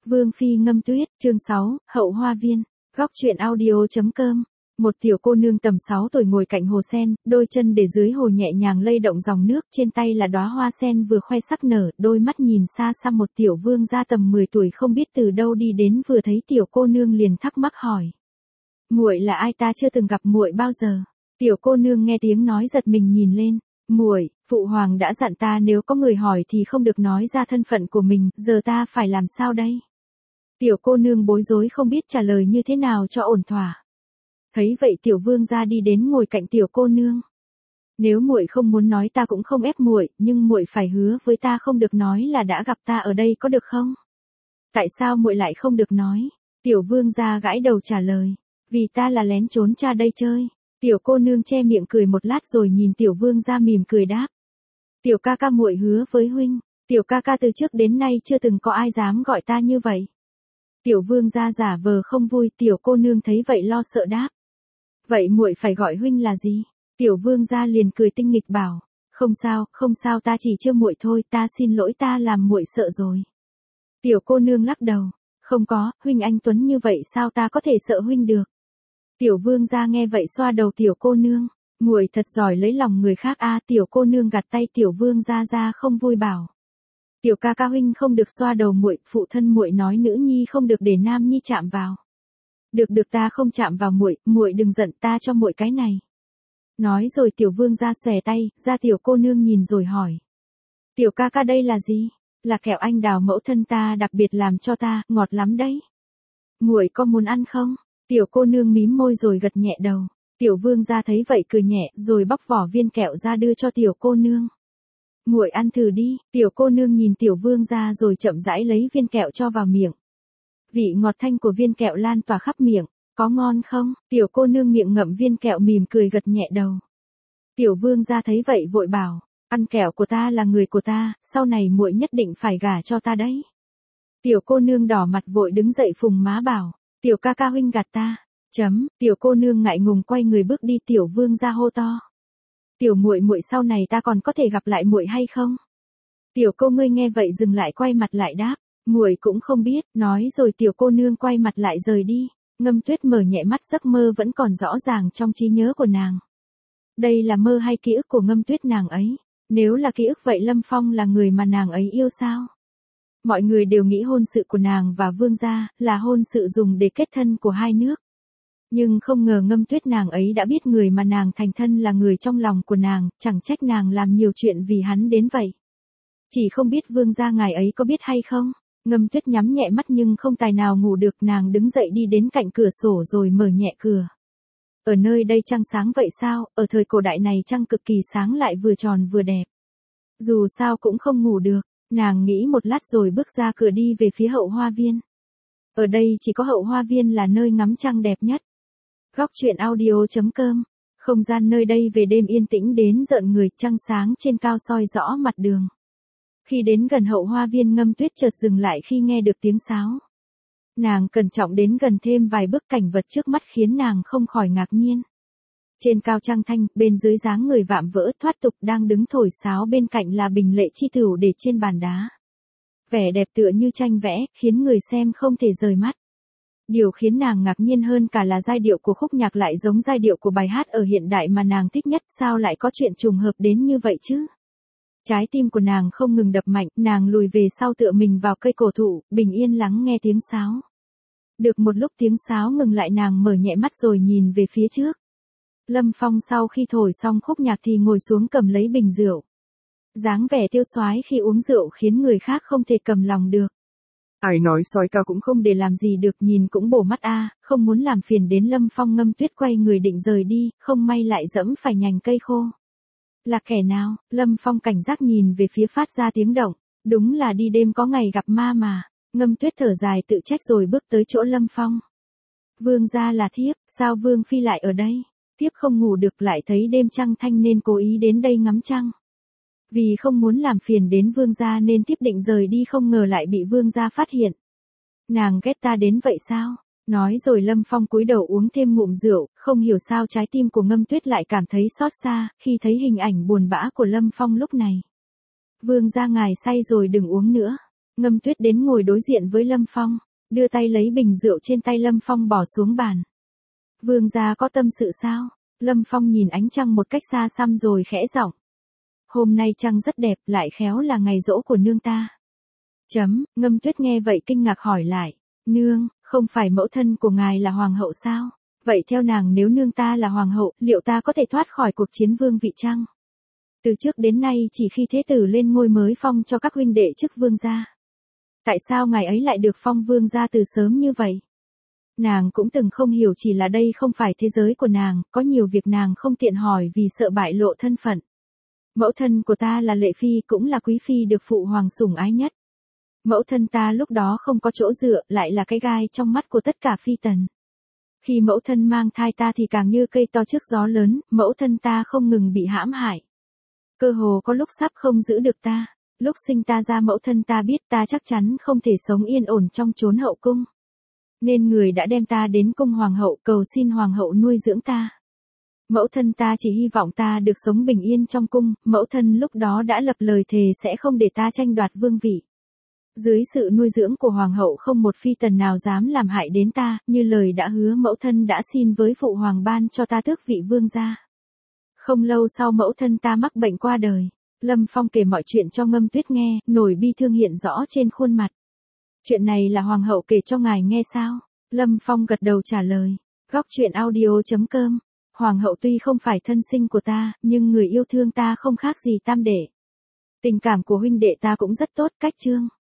Vương phi ngâm tuyết, chương 6, Hậu Hoa Viên, góc truyện audio.com. Một tiểu cô nương tầm 6 tuổi ngồi cạnh hồ sen, đôi chân để dưới hồ nhẹ nhàng lay động dòng nước, trên tay là đóa hoa sen vừa khoe sắc nở, đôi mắt nhìn xa xăm. Một tiểu vương gia tầm 10 tuổi không biết từ đâu đi đến, vừa thấy tiểu cô nương liền thắc mắc hỏi: "Muội là ai, ta chưa từng gặp muội bao giờ?" Tiểu cô nương nghe tiếng nói giật mình nhìn lên. "Muội, phụ hoàng đã dặn ta nếu có người hỏi thì không được nói ra thân phận của mình, giờ ta phải làm sao đây?" Tiểu cô nương bối rối không biết trả lời như thế nào cho ổn thỏa. Thấy vậy tiểu vương gia đi đến ngồi cạnh tiểu cô nương. "Nếu muội không muốn nói ta cũng không ép muội, nhưng muội phải hứa với ta không được nói là đã gặp ta ở đây, có được không?" "Tại sao muội lại không được nói?" Tiểu vương gia gãi đầu trả lời. "Vì ta là lén trốn cha đây chơi." Tiểu cô nương che miệng cười một lát rồi nhìn tiểu vương gia mỉm cười đáp: "Tiểu ca ca, muội hứa với huynh, tiểu ca ca từ trước đến nay chưa từng có ai dám gọi ta như vậy." Tiểu vương gia giả vờ không vui, tiểu cô nương thấy vậy lo sợ đáp: "Vậy muội phải gọi huynh là gì?" Tiểu vương gia liền cười tinh nghịch bảo: không sao, ta chỉ trêu muội thôi, ta xin lỗi, ta làm muội sợ rồi." Tiểu cô nương lắc đầu: "Không có, huynh anh tuấn như vậy sao ta có thể sợ huynh được." Tiểu vương gia nghe vậy xoa đầu tiểu cô nương: "Muội thật giỏi lấy lòng người khác a." Tiểu cô nương gạt tay tiểu vương gia ra không vui bảo: "Tiểu ca ca, huynh không được xoa đầu muội, phụ thân muội nói nữ nhi không được để nam nhi chạm vào." Được, ta không chạm vào muội, muội đừng giận, ta cho muội cái này." Nói rồi tiểu vương gia xòe tay ra, tiểu cô nương nhìn rồi hỏi: "Tiểu ca ca, đây là gì?" "Là kẹo anh đào mẫu thân ta đặc biệt làm cho ta, ngọt lắm đấy. Muội có muốn ăn không?" Tiểu cô nương mím môi rồi gật nhẹ đầu. Tiểu vương gia thấy vậy cười nhẹ rồi bóc vỏ viên kẹo ra đưa cho tiểu cô nương. "Muội ăn thử đi." Tiểu cô nương nhìn tiểu vương gia rồi chậm rãi lấy viên kẹo cho vào miệng. Vị ngọt thanh của viên kẹo lan tỏa khắp miệng. "Có ngon không?" Tiểu cô nương miệng ngậm viên kẹo mỉm cười gật nhẹ đầu. Tiểu vương gia thấy vậy vội bảo: "Ăn kẹo của ta là người của ta, sau này muội nhất định phải gả cho ta đấy." Tiểu cô nương đỏ mặt vội đứng dậy phùng má bảo: "Tiểu ca ca, huynh gạt ta." Tiểu cô nương ngại ngùng quay người bước đi. Tiểu vương gia hô to: "Tiểu muội, sau này ta còn có thể gặp lại muội hay không?" Tiểu cô ngươi nghe vậy dừng lại, quay mặt lại đáp: "Muội cũng không biết." Nói rồi tiểu cô nương quay mặt lại rời đi. Ngâm Tuyết mở nhẹ mắt, giấc mơ vẫn còn rõ ràng trong trí nhớ của nàng. Đây là mơ hay ký ức của Ngâm Tuyết nàng ấy? Nếu là ký ức vậy Lâm Phong là người mà nàng ấy yêu sao? Mọi người đều nghĩ hôn sự của nàng và vương gia là hôn sự dùng để kết thân của hai nước. Nhưng không ngờ Ngâm Tuyết nàng ấy đã biết người mà nàng thành thân là người trong lòng của nàng, chẳng trách nàng làm nhiều chuyện vì hắn đến vậy. Chỉ không biết vương gia ngài ấy có biết hay không? Ngâm Tuyết nhắm nhẹ mắt nhưng không tài nào ngủ được, nàng đứng dậy đi đến cạnh cửa sổ rồi mở nhẹ cửa. Ở nơi đây trăng sáng vậy sao? Ở thời cổ đại này trăng cực kỳ sáng, lại vừa tròn vừa đẹp. Dù sao cũng không ngủ được, nàng nghĩ một lát rồi bước ra cửa đi về phía Hậu Hoa Viên. Ở đây chỉ có Hậu Hoa Viên là nơi ngắm trăng đẹp nhất. Góc truyện audio.com. Không gian nơi đây về đêm yên tĩnh đến rợn người, trăng sáng trên cao soi rõ mặt đường. Khi đến gần Hậu Hoa Viên, Ngâm Tuyết chợt dừng lại khi nghe được tiếng sáo. Nàng cẩn trọng đến gần thêm vài bước, cảnh vật trước mắt khiến nàng không khỏi ngạc nhiên. Trên cao trăng thanh, bên dưới dáng người vạm vỡ thoát tục đang đứng thổi sáo, bên cạnh là bình lệ chi tửu để trên bàn đá. Vẻ đẹp tựa như tranh vẽ, khiến người xem không thể rời mắt. Điều khiến nàng ngạc nhiên hơn cả là giai điệu của khúc nhạc lại giống giai điệu của bài hát ở hiện đại mà nàng thích nhất, sao lại có chuyện trùng hợp đến như vậy chứ? Trái tim của nàng không ngừng đập mạnh, nàng lùi về sau tựa mình vào cây cổ thụ, bình yên lắng nghe tiếng sáo. Được một lúc tiếng sáo ngừng lại, nàng mở nhẹ mắt rồi nhìn về phía trước. Lâm Phong sau khi thổi xong khúc nhạc thì ngồi xuống cầm lấy bình rượu. Dáng vẻ tiêu soái khi uống rượu khiến người khác không thể cầm lòng được. Ai nói soái ca cũng không để làm gì được, nhìn cũng bổ mắt a. Không muốn làm phiền đến Lâm Phong, Ngâm Tuyết quay người định rời đi, không may lại dẫm phải nhành cây khô. Là kẻ nào? Lâm Phong cảnh giác nhìn về phía phát ra tiếng động. Đúng là đi đêm có ngày gặp ma mà. Ngâm Tuyết thở dài tự trách rồi bước tới chỗ Lâm Phong. "Vương gia là thiếp, sao vương phi lại ở đây?" "Thiếp không ngủ được, lại thấy đêm trăng thanh nên cố ý đến đây ngắm trăng. Vì không muốn làm phiền đến vương gia nên thiếp định rời đi, không ngờ lại bị vương gia phát hiện." "Nàng ghét ta đến vậy sao?" Nói rồi Lâm Phong cúi đầu uống thêm ngụm rượu, không hiểu sao trái tim của Ngâm Tuyết lại cảm thấy xót xa khi thấy hình ảnh buồn bã của Lâm Phong lúc này. "Vương gia ngài say rồi, đừng uống nữa." Ngâm Tuyết đến ngồi đối diện với Lâm Phong, đưa tay lấy bình rượu trên tay Lâm Phong bỏ xuống bàn. Vương gia có tâm sự sao? Lâm Phong nhìn ánh trăng một cách xa xăm rồi khẽ giọng. Hôm nay trăng rất đẹp, lại khéo là ngày giỗ của nương ta. Ngâm Tuyết nghe vậy kinh ngạc hỏi lại. Nương, không phải mẫu thân của ngài là hoàng hậu sao? Vậy theo nàng nếu nương ta là hoàng hậu, liệu ta có thể thoát khỏi cuộc chiến vương vị chăng? Từ trước đến nay chỉ khi thế tử lên ngôi mới phong cho các huynh đệ chức vương gia. Tại sao ngài ấy lại được phong vương gia từ sớm như vậy? Nàng cũng từng không hiểu, chỉ là đây không phải thế giới của nàng, có nhiều việc nàng không tiện hỏi vì sợ bại lộ thân phận. Mẫu thân của ta là Lệ Phi, cũng là quý phi được phụ hoàng sủng ái nhất. Mẫu thân ta lúc đó không có chỗ dựa, lại là cái gai trong mắt của tất cả phi tần. Khi mẫu thân mang thai ta thì càng như cây to trước gió lớn, mẫu thân ta không ngừng bị hãm hại. Cơ hồ có lúc sắp không giữ được ta. Lúc sinh ta ra mẫu thân ta biết ta chắc chắn không thể sống yên ổn trong chốn hậu cung. Nên người đã đem ta đến cung hoàng hậu cầu xin hoàng hậu nuôi dưỡng ta. Mẫu thân ta chỉ hy vọng ta được sống bình yên trong cung, mẫu thân lúc đó đã lập lời thề sẽ không để ta tranh đoạt vương vị. Dưới sự nuôi dưỡng của hoàng hậu không một phi tần nào dám làm hại đến ta, như lời đã hứa mẫu thân đã xin với phụ hoàng ban cho ta tước vị vương gia. Không lâu sau mẫu thân ta mắc bệnh qua đời. Lâm Phong kể mọi chuyện cho Ngâm Tuyết nghe, nỗi bi thương hiện rõ trên khuôn mặt. Chuyện này là hoàng hậu kể cho ngài nghe sao? Lâm Phong gật đầu trả lời. Góc truyện audio.com. Hoàng hậu tuy không phải thân sinh của ta, nhưng người yêu thương ta không khác gì tam đệ. Tình cảm của huynh đệ ta cũng rất tốt, cách Trương.